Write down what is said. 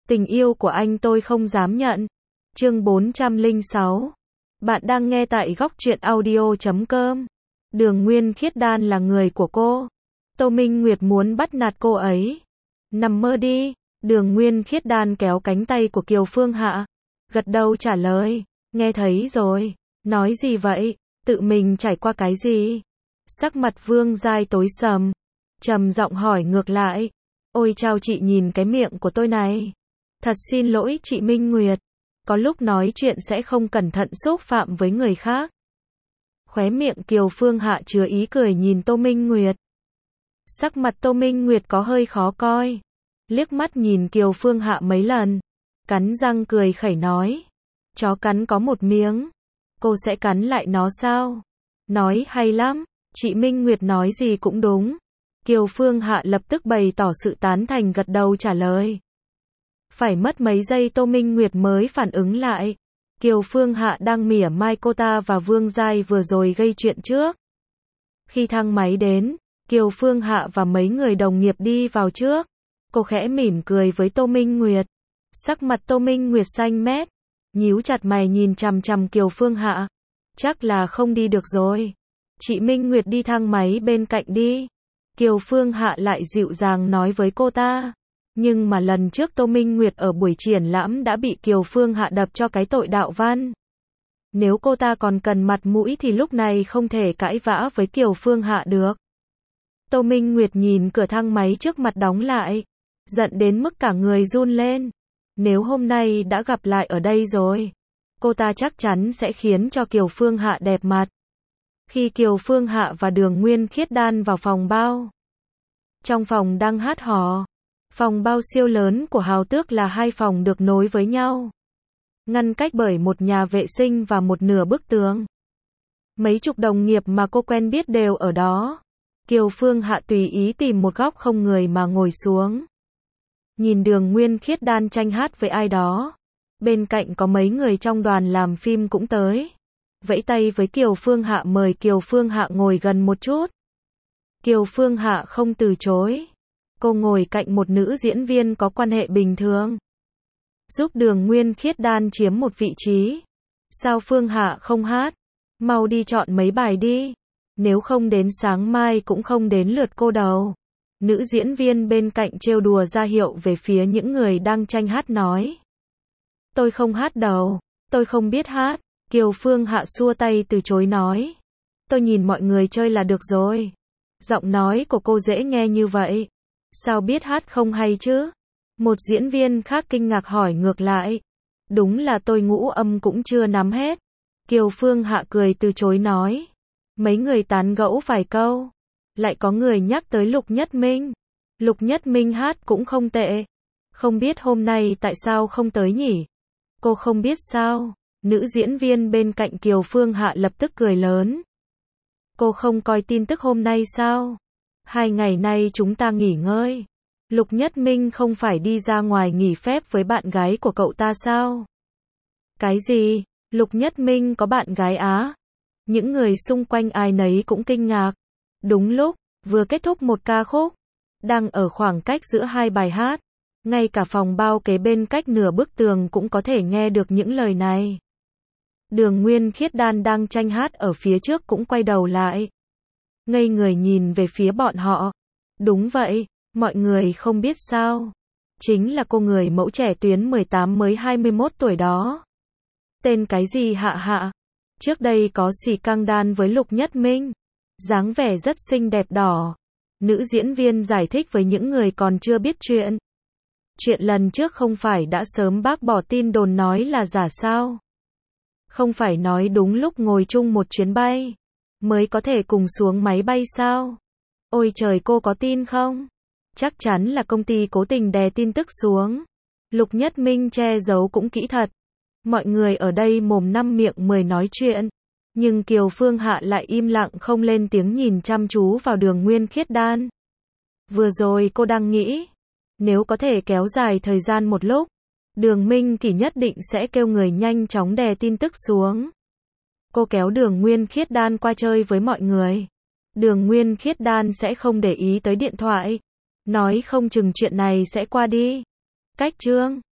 Tình yêu của anh tôi không dám nhận. Chương 406. Bạn đang nghe tại góc truyện audio.com. Đường Nguyên Khiết Đan là người của cô. Tô Minh Nguyệt muốn bắt nạt cô ấy. Nằm mơ đi. Đường Nguyên Khiết Đan kéo cánh tay của Kiều Phương Hạ. Gật đầu trả lời. Nghe thấy rồi. Nói gì vậy? Tự mình trải qua cái gì? Sắc mặt Vương Giai tối sầm. Trầm giọng hỏi ngược lại. Ôi chao, chị nhìn cái miệng của tôi này. Thật xin lỗi chị Minh Nguyệt. Có lúc nói chuyện sẽ không cẩn thận xúc phạm với người khác. Khóe miệng Kiều Phương Hạ chứa ý cười nhìn Tô Minh Nguyệt. Sắc mặt Tô Minh Nguyệt có hơi khó coi. Liếc mắt nhìn Kiều Phương Hạ mấy lần. Cắn răng cười khẩy nói. Chó cắn có một miếng. Cô sẽ cắn lại nó sao? Nói hay lắm. Chị Minh Nguyệt nói gì cũng đúng. Kiều Phương Hạ lập tức bày tỏ sự tán thành, gật đầu trả lời. Phải mất mấy giây Tô Minh Nguyệt mới phản ứng lại. Kiều Phương Hạ đang mỉa mai cô ta và Vương Giai vừa rồi gây chuyện trước. Khi thang máy đến, Kiều Phương Hạ và mấy người đồng nghiệp đi vào trước. Cô khẽ mỉm cười với Tô Minh Nguyệt. Sắc mặt Tô Minh Nguyệt xanh mét, nhíu chặt mày nhìn chằm chằm Kiều Phương Hạ. Chắc là không đi được rồi. Chị Minh Nguyệt đi thang máy bên cạnh đi. Kiều Phương Hạ lại dịu dàng nói với cô ta. Nhưng mà lần trước Tô Minh Nguyệt ở buổi triển lãm đã bị Kiều Phương Hạ đập cho cái tội đạo văn. Nếu cô ta còn cần mặt mũi thì lúc này không thể cãi vã với Kiều Phương Hạ được. Tô Minh Nguyệt nhìn cửa thang máy trước mặt đóng lại, giận đến mức cả người run lên. Nếu hôm nay đã gặp lại ở đây rồi, cô ta chắc chắn sẽ khiến cho Kiều Phương Hạ đẹp mặt. Khi Kiều Phương Hạ và Đường Nguyên Khiết Đan vào phòng bao. Trong phòng đang hát hò. Phòng bao siêu lớn của Hào Tước là hai phòng được nối với nhau. Ngăn cách bởi một nhà vệ sinh và một nửa bức tường. Mấy chục đồng nghiệp mà cô quen biết đều ở đó. Kiều Phương Hạ tùy ý tìm một góc không người mà ngồi xuống. Nhìn Đường Nguyên Khiết Đan tranh hát với ai đó. Bên cạnh có mấy người trong đoàn làm phim cũng tới. Vẫy tay với Kiều Phương Hạ mời Kiều Phương Hạ ngồi gần một chút. Kiều Phương Hạ không từ chối. Cô ngồi cạnh một nữ diễn viên có quan hệ bình thường. Giúp Đường Nguyên Khiết Đan chiếm một vị trí. Sao Phương Hạ không hát? Mau đi chọn mấy bài đi. Nếu không đến sáng mai cũng không đến lượt cô đâu. Nữ diễn viên bên cạnh trêu đùa ra hiệu về phía những người đang tranh hát nói. Tôi không hát đâu. Tôi không biết hát. Kiều Phương Hạ xua tay từ chối nói. Tôi nhìn mọi người chơi là được rồi. Giọng nói của cô dễ nghe như vậy. Sao biết hát không hay chứ? Một diễn viên khác kinh ngạc hỏi ngược lại. Đúng là tôi ngũ âm cũng chưa nắm hết. Kiều Phương Hạ cười từ chối nói. Mấy người tán gẫu vài câu. Lại có người nhắc tới Lục Nhất Minh. Lục Nhất Minh hát cũng không tệ. Không biết hôm nay tại sao không tới nhỉ? Cô không biết sao? Nữ diễn viên bên cạnh Kiều Phương Hạ lập tức cười lớn. Cô không coi tin tức hôm nay sao? 2 ngày nay chúng ta nghỉ ngơi. Lục Nhất Minh không phải đi ra ngoài nghỉ phép với bạn gái của cậu ta sao? Cái gì? Lục Nhất Minh có bạn gái á? Những người xung quanh ai nấy cũng kinh ngạc. Đúng lúc, vừa kết thúc một ca khúc. Đang ở khoảng cách giữa hai bài hát. Ngay cả phòng bao kế bên cách nửa bức tường cũng có thể nghe được những lời này. Đường Nguyên Khiết Đan đang tranh hát ở phía trước cũng quay đầu lại. Ngây người nhìn về phía bọn họ. Đúng vậy, mọi người không biết sao. Chính là cô người mẫu trẻ tuyến 18 mới 21 tuổi đó. Tên cái gì Hạ Hạ? Trước đây có xì căng đan với Lục Nhất Minh. Dáng vẻ rất xinh đẹp đỏ. Nữ diễn viên giải thích với những người còn chưa biết chuyện. Chuyện lần trước không phải đã sớm bác bỏ tin đồn nói là giả sao? Không phải nói đúng lúc ngồi chung một chuyến bay mới có thể cùng xuống máy bay sao? Ôi trời, cô có tin không? Chắc chắn là công ty cố tình đè tin tức xuống. Lục Nhất Minh che giấu cũng kỹ thật. Mọi người ở đây mồm năm miệng 10 nói chuyện. Nhưng Kiều Phương Hạ lại im lặng không lên tiếng nhìn chăm chú vào Đường Nguyên Khiết Đan. Vừa rồi cô đang nghĩ. Nếu có thể kéo dài thời gian một lúc. Đường Minh Kỳ nhất định sẽ kêu người nhanh chóng đè tin tức xuống. Cô kéo Đường Nguyên Khiết Đan qua chơi với mọi người. Đường Nguyên Khiết Đan sẽ không để ý tới điện thoại. Nói không chừng chuyện này sẽ qua đi. Cách chương